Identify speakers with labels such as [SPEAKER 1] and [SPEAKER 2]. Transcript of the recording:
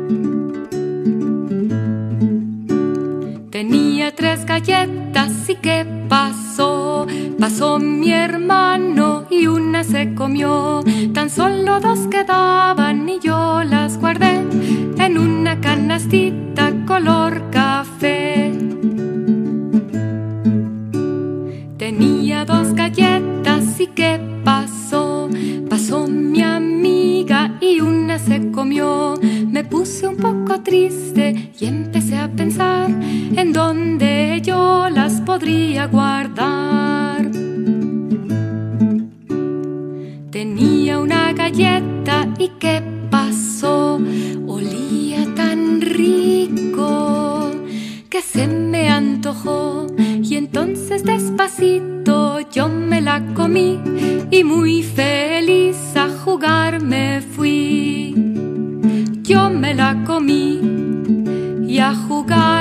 [SPEAKER 1] Tenía 3 galletas y ¿qué pasó? Pasó mi hermano y una se comió. Tan solo 2 quedaban y yo las guardé en una canastita color café. Tenía 2 galletas y ¿qué pasó? Pasó mi amiga y una se comió. Me puse un poco triste y empecé a pensar en dónde yo las podría guardar. Tenía una galleta y ¿qué pasó? Olía tan rico que se me antojó y entonces despacito yo me la comí y muy feliz a jugar me fui. Yo me la comí y a jugar